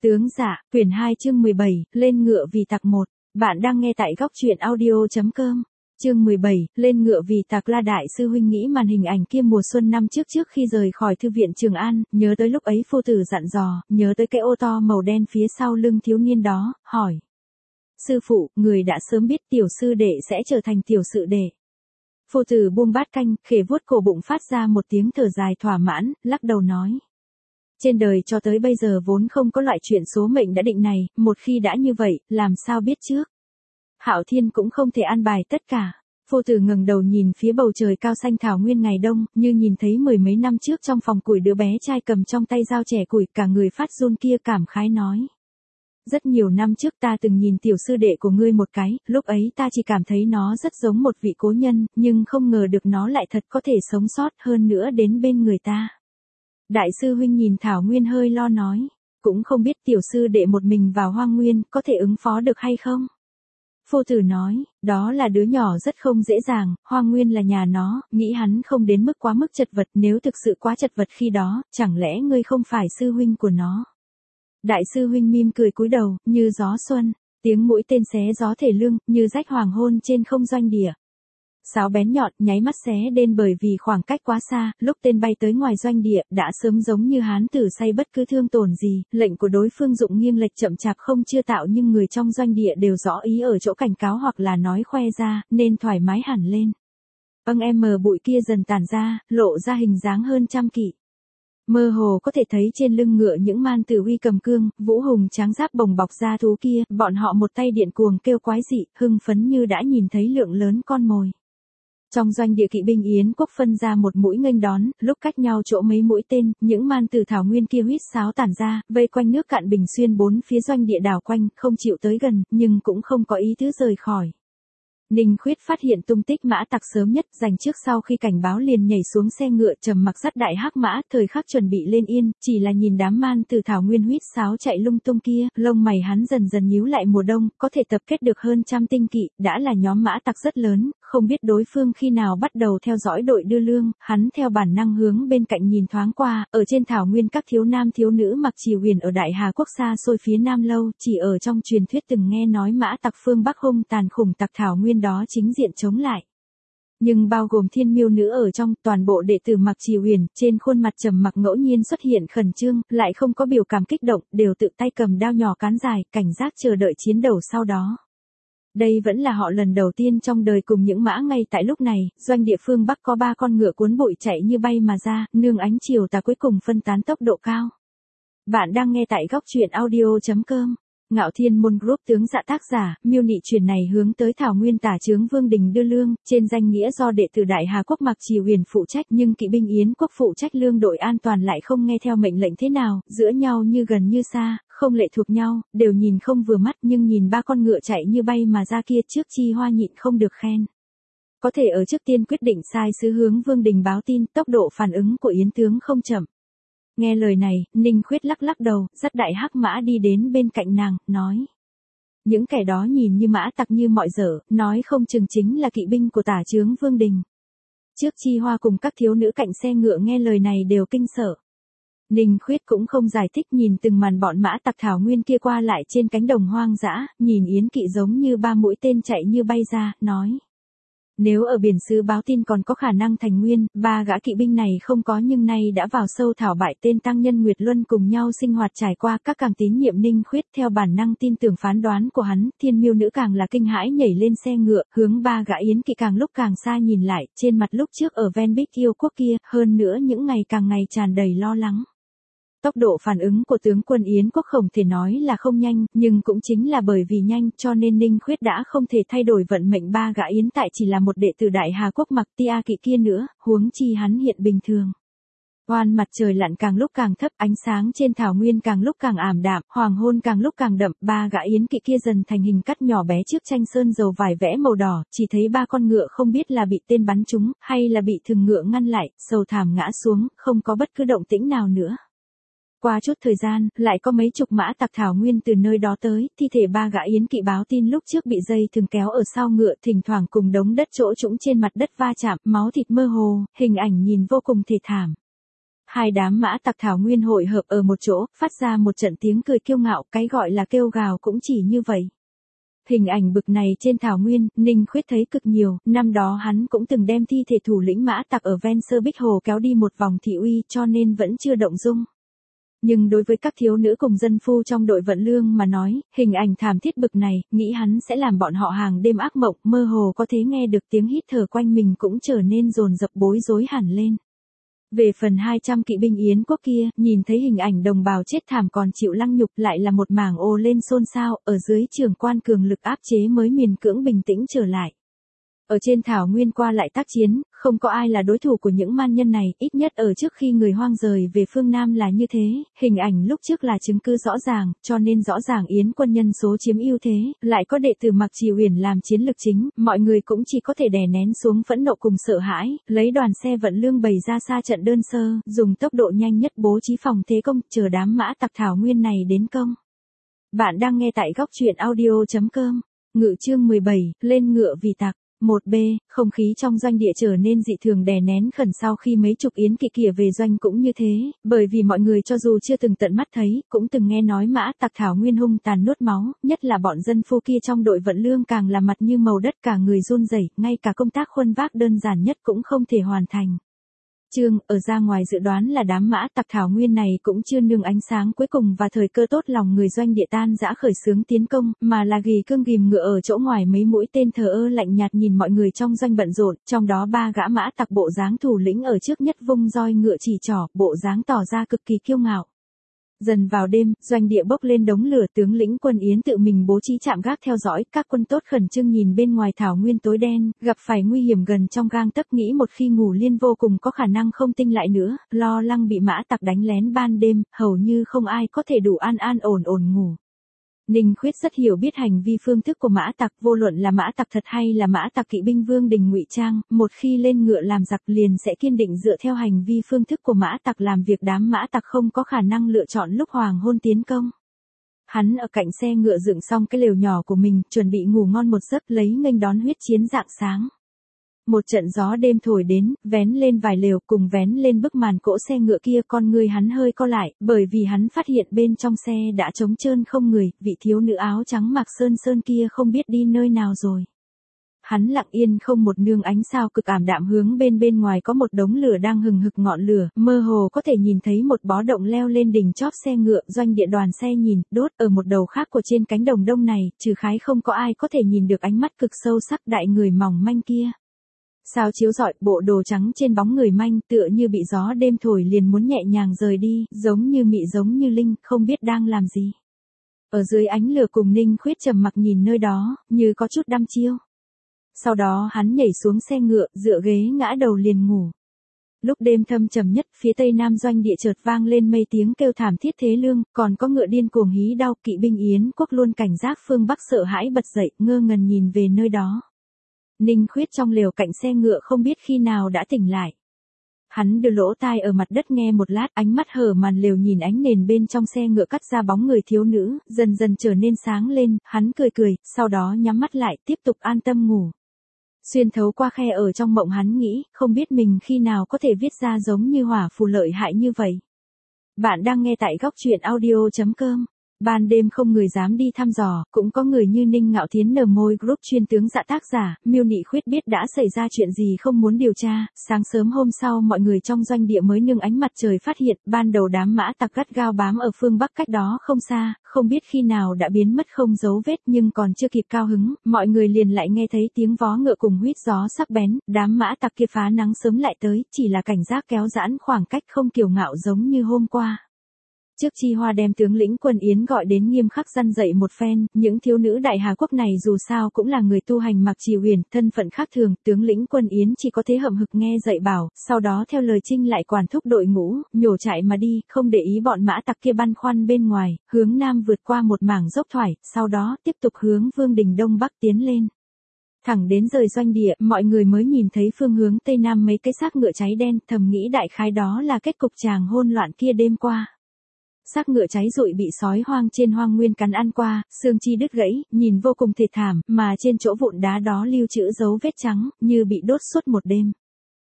Tướng dạ, quyển 2 chương 17, lên ngựa vì tặc 1. Bạn đang nghe tại góc truyện audio.com. Chương 17, lên ngựa vì tặc. La đại sư huynh nghĩ màn hình ảnh kia mùa xuân năm trước khi rời khỏi thư viện Trường An, nhớ tới lúc ấy phu tử dặn dò, nhớ tới cái ô to màu đen phía sau lưng thiếu niên đó, hỏi. Sư phụ, người đã sớm biết tiểu sư đệ sẽ trở thành tiểu sự đệ. Phu tử buông bát canh, khề vuốt cổ bụng phát ra một tiếng thở dài thỏa mãn, lắc đầu nói. Trên đời cho tới bây giờ vốn không có loại chuyện số mệnh đã định này, một khi đã như vậy, làm sao biết trước. Hạo Thiên cũng không thể an bài tất cả. Phu tử ngẩng đầu nhìn phía bầu trời cao xanh thảo nguyên ngày đông, như nhìn thấy mười mấy năm trước trong phòng củi đứa bé trai cầm trong tay dao chẻ củi, cả người phát run kia cảm khái nói. Rất nhiều năm trước ta từng nhìn tiểu sư đệ của ngươi một cái, lúc ấy ta chỉ cảm thấy nó rất giống một vị cố nhân, nhưng không ngờ được nó lại thật có thể sống sót hơn nữa đến bên người ta. Đại sư huynh nhìn Thảo Nguyên hơi lo nói, cũng không biết tiểu sư đệ một mình vào hoang nguyên có thể ứng phó được hay không. Phu tử nói, đó là đứa nhỏ rất không dễ dàng, hoang nguyên là nhà nó, nghĩ hắn không đến mức quá mức chật vật, nếu thực sự quá chật vật khi đó, chẳng lẽ ngươi không phải sư huynh của nó. Đại sư huynh mỉm cười cúi đầu, như gió xuân, tiếng mũi tên xé gió thể lương, như rách hoàng hôn trên không doanh địa. Sáo bén nhọn, nháy mắt xé đên bởi vì khoảng cách quá xa, lúc tên bay tới ngoài doanh địa, đã sớm giống như hán tử say bất cứ thương tổn gì, lệnh của đối phương dụng nghiêng lệch chậm chạp không chưa tạo nhưng người trong doanh địa đều rõ ý ở chỗ cảnh cáo hoặc là nói khoe ra, nên thoải mái hẳn lên. Bụi kia dần tản ra, lộ ra hình dáng hơn trăm kỵ. Mơ hồ có thể thấy trên lưng ngựa những man tử uy cầm cương, vũ hùng tráng giáp bồng bọc ra thú kia, bọn họ một tay điện cuồng kêu quái dị, hưng phấn như đã nhìn thấy lượng lớn con mồi. Trong doanh địa kỵ binh Yến quốc phân ra một mũi nghênh đón, lúc cách nhau chỗ mấy mũi tên, những man tử thảo nguyên kia huýt sáo tản ra, vây quanh nước cạn bình xuyên bốn phía doanh địa đảo quanh, không chịu tới gần, nhưng cũng không có ý tứ rời khỏi. Ninh Khuyết phát hiện tung tích mã tặc sớm nhất, dành trước sau khi cảnh báo liền nhảy xuống xe ngựa trầm mặc dắt đại hắc mã, thời khắc chuẩn bị lên yên, chỉ là nhìn đám man từ thảo nguyên huýt sáo chạy lung tung kia, lông mày hắn dần dần nhíu lại. Mùa đông, có thể tập kết được hơn trăm tinh kỵ, đã là nhóm mã tặc rất lớn, không biết đối phương khi nào bắt đầu theo dõi đội đưa lương, hắn theo bản năng hướng bên cạnh nhìn thoáng qua, ở trên thảo nguyên các thiếu nam thiếu nữ mặc trì huyền ở Đại Hà quốc xa xôi phía Nam lâu, chỉ ở trong truyền thuyết từng nghe nói mã tặc phương Bắc hung tàn khủng tặc thảo nguyên đó chính diện chống lại. Nhưng bao gồm thiên miêu nữ ở trong, toàn bộ đệ tử mặc trì huyền, trên khuôn mặt trầm mặc ngẫu nhiên xuất hiện khẩn trương, lại không có biểu cảm kích động, đều tự tay cầm đao nhỏ cán dài, cảnh giác chờ đợi chiến đấu sau đó. Đây vẫn là họ lần đầu tiên trong đời cùng những mã. Ngay tại lúc này, doanh địa phương Bắc có 3 con ngựa cuốn bụi chạy như bay mà ra, nương ánh chiều tà cuối cùng phân tán tốc độ cao. Bạn đang nghe tại góc truyện audio.com. Ngạo Thiên Môn Group tướng dạ tác giả, miêu nị truyền này hướng tới Thảo Nguyên tả trướng Vương Đình đưa lương, trên danh nghĩa do đệ tử Đại Hà quốc mặc trì huyền phụ trách, nhưng kỵ binh Yến quốc phụ trách lương đội an toàn lại không nghe theo mệnh lệnh thế nào, giữa nhau như gần như xa, không lệ thuộc nhau, đều nhìn không vừa mắt, nhưng nhìn 3 con ngựa chạy như bay mà ra kia, trước Chi Hoa nhịn không được khen. Có thể ở trước tiên quyết định sai sứ hướng Vương Đình báo tin, tốc độ phản ứng của Yến tướng không chậm. Nghe lời này, Ninh Khuyết lắc đầu, dắt đại hắc mã đi đến bên cạnh nàng, nói. Những kẻ đó nhìn như mã tặc như mọi dở, nói không chừng chính là kỵ binh của tả trướng Vương Đình. Trước Chi Hoa cùng các thiếu nữ cạnh xe ngựa nghe lời này đều kinh sợ. Ninh Khuyết cũng không giải thích, nhìn từng màn bọn mã tặc thảo nguyên kia qua lại trên cánh đồng hoang dã, nhìn Yến kỵ giống như 3 mũi tên chạy như bay ra, nói. Nếu ở biển xứ báo tin còn có khả năng thành nguyên, 3 gã kỵ binh này không có, nhưng nay đã vào sâu thảo bại tên tăng nhân Nguyệt Luân cùng nhau sinh hoạt trải qua, các càng tín nhiệm Ninh Khuyết theo bản năng tin tưởng phán đoán của hắn, thiên miêu nữ càng là kinh hãi nhảy lên xe ngựa, hướng 3 gã Yến kỵ càng lúc càng xa nhìn lại, trên mặt lúc trước ở ven Bích Yêu quốc kia, hơn nữa những ngày càng ngày tràn đầy lo lắng. Tốc độ phản ứng của tướng quân Yến quốc không thể nói là không nhanh, nhưng cũng chính là bởi vì nhanh cho nên Ninh Khuyết đã không thể thay đổi vận mệnh 3 gã Yến tại chỉ là một đệ tử Đại Hà quốc mặc tia kỵ kia nữa, huống chi hắn hiện bình thường. Oan mặt trời lặn càng lúc càng thấp, ánh sáng trên thảo nguyên càng lúc càng ảm đạm, hoàng hôn càng lúc càng đậm, 3 gã Yến kỵ kia dần thành hình cắt nhỏ bé trước tranh sơn dầu vải vẽ màu đỏ, chỉ thấy 3 con ngựa không biết là bị tên bắn trúng, hay là bị thừng ngựa ngăn lại, sầu thảm ngã xuống, không có bất cứ động tĩnh nào nữa. Qua chút thời gian, lại có mấy chục mã tặc thảo nguyên từ nơi đó tới, thi thể 3 gã Yến kỵ báo tin lúc trước bị dây thừng kéo ở sau ngựa, thỉnh thoảng cùng đống đất chỗ trũng trên mặt đất va chạm, máu thịt mơ hồ, hình ảnh nhìn vô cùng thê thảm. Hai đám mã tặc thảo nguyên hội hợp ở một chỗ, phát ra một trận tiếng cười kiêu ngạo, cái gọi là kêu gào cũng chỉ như vậy. Hình ảnh bực này trên thảo nguyên, Ninh Khuyết thấy cực nhiều, năm đó hắn cũng từng đem thi thể thủ lĩnh mã tặc ở ven Sơ Bích Hồ kéo đi một vòng thị uy cho nên vẫn chưa động dung. Nhưng đối với các thiếu nữ cùng dân phu trong đội vận lương mà nói, hình ảnh thảm thiết bực này, nghĩ hắn sẽ làm bọn họ hàng đêm ác mộng, mơ hồ có thể nghe được tiếng hít thở quanh mình cũng trở nên dồn dập bối rối hẳn lên. Về phần 200 kỵ binh Yến quốc kia, nhìn thấy hình ảnh đồng bào chết thảm còn chịu lăng nhục lại là một mảng ồ lên xôn xao, ở dưới trưởng quan cường lực áp chế mới miền cưỡng bình tĩnh trở lại. Ở trên thảo nguyên qua lại tác chiến, không có ai là đối thủ của những man nhân này, ít nhất ở trước khi người Hoang rời về phương Nam là như thế, hình ảnh lúc trước là chứng cứ rõ ràng, cho nên rõ ràng Yến quân nhân số chiếm ưu thế, lại có đệ tử Mạc Trì Uyển làm chiến lực chính, mọi người cũng chỉ có thể đè nén xuống phẫn nộ cùng sợ hãi, lấy đoàn xe vận lương bày ra xa trận đơn sơ, dùng tốc độ nhanh nhất bố trí phòng thế công, chờ đám mã tặc thảo nguyên này đến công. Bạn đang nghe tại góc truyện audio.com, Ngự chương 17, lên ngựa vì tặc. 1B, không khí trong doanh địa trở nên dị thường đè nén khẩn sau khi mấy chục yến kỵ kia về doanh cũng như thế, bởi vì mọi người cho dù chưa từng tận mắt thấy, cũng từng nghe nói mã tặc thảo nguyên hung tàn nuốt máu, nhất là bọn dân phu kia trong đội vận lương càng là mặt như màu đất cả người run rẩy, ngay cả công tác khuân vác đơn giản nhất cũng không thể hoàn thành. Ở ra ngoài dự đoán là đám mã tặc thảo nguyên này cũng chưa nương ánh sáng cuối cùng và thời cơ tốt lòng người doanh địa tan dã khởi xướng tiến công, mà là gì cương ghìm ngựa ở chỗ ngoài mấy mũi tên thờ ơ lạnh nhạt nhìn mọi người trong doanh bận rộn, trong đó 3 gã mã tặc bộ dáng thủ lĩnh ở trước nhất vung roi ngựa chỉ trỏ, bộ dáng tỏ ra cực kỳ kiêu ngạo. Dần vào đêm, doanh địa bốc lên đống lửa, tướng lĩnh quân Yến tự mình bố trí trạm gác theo dõi, các quân tốt khẩn trương nhìn bên ngoài thảo nguyên tối đen, gặp phải nguy hiểm gần trong gang tấc, nghĩ một khi ngủ liên vô cùng có khả năng không tinh lại nữa, lo lắng bị mã tặc đánh lén ban đêm, hầu như không ai có thể đủ an ổn ngủ. Ninh Khuyết rất hiểu biết hành vi phương thức của mã tặc, vô luận là mã tặc thật hay là mã tặc kỵ binh Vương Đình ngụy trang, một khi lên ngựa làm giặc liền sẽ kiên định dựa theo hành vi phương thức của mã tặc làm việc, đám mã tặc không có khả năng lựa chọn lúc hoàng hôn tiến công. Hắn ở cạnh xe ngựa dựng xong cái lều nhỏ của mình, chuẩn bị ngủ ngon một giấc lấy nghênh đón huyết chiến rạng sáng. Một trận gió đêm thổi đến, vén lên vài lều cùng vén lên bức màn cỗ xe ngựa kia, con người hắn hơi co lại, bởi vì hắn phát hiện bên trong xe đã trống trơn không người, vị thiếu nữ áo trắng mặc sơn kia không biết đi nơi nào rồi. Hắn lặng yên không một nương ánh sao cực ảm đạm hướng bên ngoài có một đống lửa đang hừng hực ngọn lửa, mơ hồ có thể nhìn thấy một bó động leo lên đỉnh chóp xe ngựa, doanh địa đoàn xe nhìn, đốt ở một đầu khác của trên cánh đồng đông này, trừ khái không có ai có thể nhìn được ánh mắt cực sâu sắc đại người mỏng manh kia. Sao chiếu rọi, bộ đồ trắng trên bóng người manh tựa như bị gió đêm thổi liền muốn nhẹ nhàng rời đi, giống như mị giống như linh, không biết đang làm gì. Ở dưới ánh lửa cùng Ninh Khuyết trầm mặc nhìn nơi đó, như có chút đăm chiêu. Sau đó hắn nhảy xuống xe ngựa, dựa ghế ngã đầu liền ngủ. Lúc đêm thâm trầm nhất, phía tây nam doanh địa chợt vang lên mây tiếng kêu thảm thiết thế lương, còn có ngựa điên cuồng hí đau, kỵ binh Yến quốc luôn cảnh giác phương Bắc sợ hãi bật dậy, ngơ ngẩn nhìn về nơi đó. Ninh Khuyết trong lều cạnh xe ngựa không biết khi nào đã tỉnh lại. Hắn đưa lỗ tai ở mặt đất nghe một lát, ánh mắt hở màn lều nhìn ánh nền bên trong xe ngựa cắt ra bóng người thiếu nữ, dần dần trở nên sáng lên, hắn cười, sau đó nhắm mắt lại, tiếp tục an tâm ngủ. Xuyên thấu qua khe ở trong mộng hắn nghĩ, không biết mình khi nào có thể viết ra giống như hỏa phù lợi hại như vậy. Bạn đang nghe tại góc truyện audio.com. Ban đêm không người dám đi thăm dò, cũng có người như Ninh Ngạo Thiến nở môi group chuyên tướng dạ tác giả, Miêu Nị Khuyết biết đã xảy ra chuyện gì không muốn điều tra, sáng sớm hôm sau mọi người trong doanh địa mới nương ánh mặt trời phát hiện, ban đầu đám mã tặc gắt gao bám ở phương Bắc cách đó không xa, không biết khi nào đã biến mất không dấu vết nhưng còn chưa kịp cao hứng, mọi người liền lại nghe thấy tiếng vó ngựa cùng huýt gió sắc bén, đám mã tặc kia phá nắng sớm lại tới, chỉ là cảnh giác kéo giãn khoảng cách không kiêu ngạo giống như hôm qua. Trước Chi Hoa đem tướng lĩnh quân Yến gọi đến nghiêm khắc răn dạy một phen, những thiếu nữ Đại Hà Quốc này dù sao cũng là người tu hành Mạc Trì Uyển, thân phận khác thường, tướng lĩnh quân Yến chỉ có thế hậm hực nghe dạy bảo, sau đó theo lời Trinh lại quản thúc đội ngũ, nhổ chạy mà đi, không để ý bọn mã tặc kia băn khoăn bên ngoài, hướng nam vượt qua một mảng dốc thoải, sau đó tiếp tục hướng Vương Đình Đông Bắc tiến lên. Thẳng đến rời doanh địa, mọi người mới nhìn thấy phương hướng tây nam mấy cái xác ngựa cháy đen, thầm nghĩ đại khái đó là kết cục chàng hôn loạn kia đêm qua. Xác ngựa cháy rụi bị sói hoang trên hoang nguyên cắn ăn qua, xương chi đứt gãy, nhìn vô cùng thê thảm, mà trên chỗ vụn đá đó lưu trữ dấu vết trắng, như bị đốt suốt một đêm.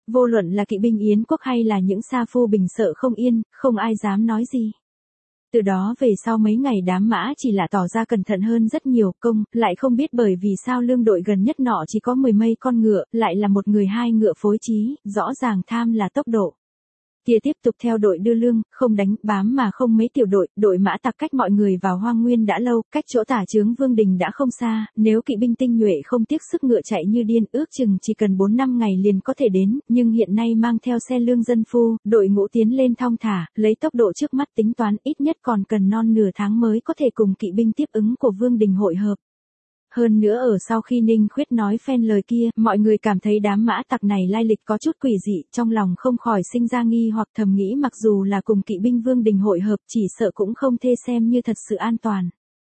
Vô luận là kỵ binh Yến quốc hay là những sa phu bình sợ không yên, không ai dám nói gì. Từ đó về sau mấy ngày đám mã chỉ là tỏ ra cẩn thận hơn rất nhiều, công, lại không biết bởi vì sao lương đội gần nhất nọ chỉ có 10 mấy con ngựa, lại là một người hai ngựa phối trí, rõ ràng tham là tốc độ. Kia tiếp tục theo đội đưa lương, không đánh, bám mà không mấy tiểu đội mã tặc cách mọi người vào hoang nguyên đã lâu, cách chỗ tả trướng Vương Đình đã không xa, nếu kỵ binh tinh nhuệ không tiếc sức ngựa chạy như điên, ước chừng chỉ cần 4-5 ngày liền có thể đến, nhưng hiện nay mang theo xe lương dân phu, đội ngũ tiến lên thong thả, lấy tốc độ trước mắt tính toán ít nhất còn cần non nửa tháng mới có thể cùng kỵ binh tiếp ứng của Vương Đình hội hợp. Hơn nữa ở sau khi Ninh Khuyết nói phen lời kia, mọi người cảm thấy đám mã tặc này lai lịch có chút quỷ dị, trong lòng không khỏi sinh ra nghi hoặc thầm nghĩ mặc dù là cùng kỵ binh Vương Đình hội hợp chỉ sợ cũng không thê xem như thật sự an toàn.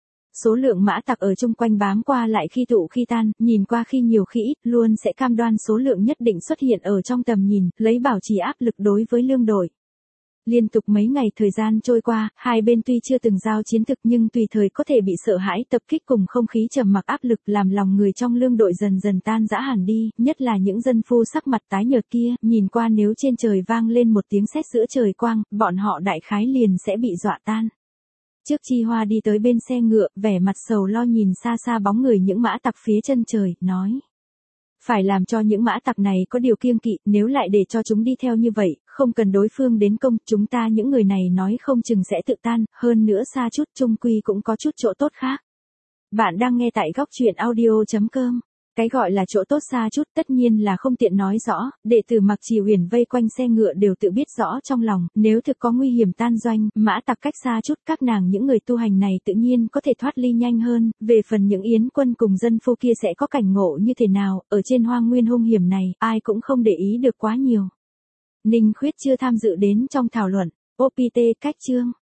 Số lượng mã tặc ở chung quanh bám qua lại khi tụ khi tan, nhìn qua khi nhiều khi ít, luôn sẽ cam đoan số lượng nhất định xuất hiện ở trong tầm nhìn, lấy bảo trì áp lực đối với lương đội. Liên tục mấy ngày thời gian trôi qua, hai bên tuy chưa từng giao chiến thực nhưng tùy thời có thể bị sợ hãi tập kích cùng không khí trầm mặc áp lực làm lòng người trong lương đội dần dần tan rã hẳn đi, nhất là những dân phu sắc mặt tái nhợt kia, nhìn qua nếu trên trời vang lên một tiếng sét giữa trời quang, bọn họ đại khái liền sẽ bị dọa tan. Trước Chi Hoa đi tới bên xe ngựa, vẻ mặt sầu lo nhìn xa xa bóng người những mã tặc phía chân trời, nói. Phải làm cho những mã tặc này có điều kiêng kỵ, nếu lại để cho chúng đi theo như vậy, không cần đối phương đến công, chúng ta những người này nói không chừng sẽ tự tan, hơn nữa xa chút chung quy cũng có chút chỗ tốt khác. Bạn đang nghe tại góc truyện audio.com. Cái gọi là chỗ tốt xa chút tất nhiên là không tiện nói rõ, đệ tử Mặc Trì Uyển vây quanh xe ngựa đều tự biết rõ trong lòng, nếu thực có nguy hiểm tan doanh, mã tặc cách xa chút các nàng những người tu hành này tự nhiên có thể thoát ly nhanh hơn, về phần những yến quân cùng dân phu kia sẽ có cảnh ngộ như thế nào, ở trên hoang nguyên hung hiểm này, ai cũng không để ý được quá nhiều. Ninh Khuyết chưa tham dự đến trong thảo luận, OPT cách chương.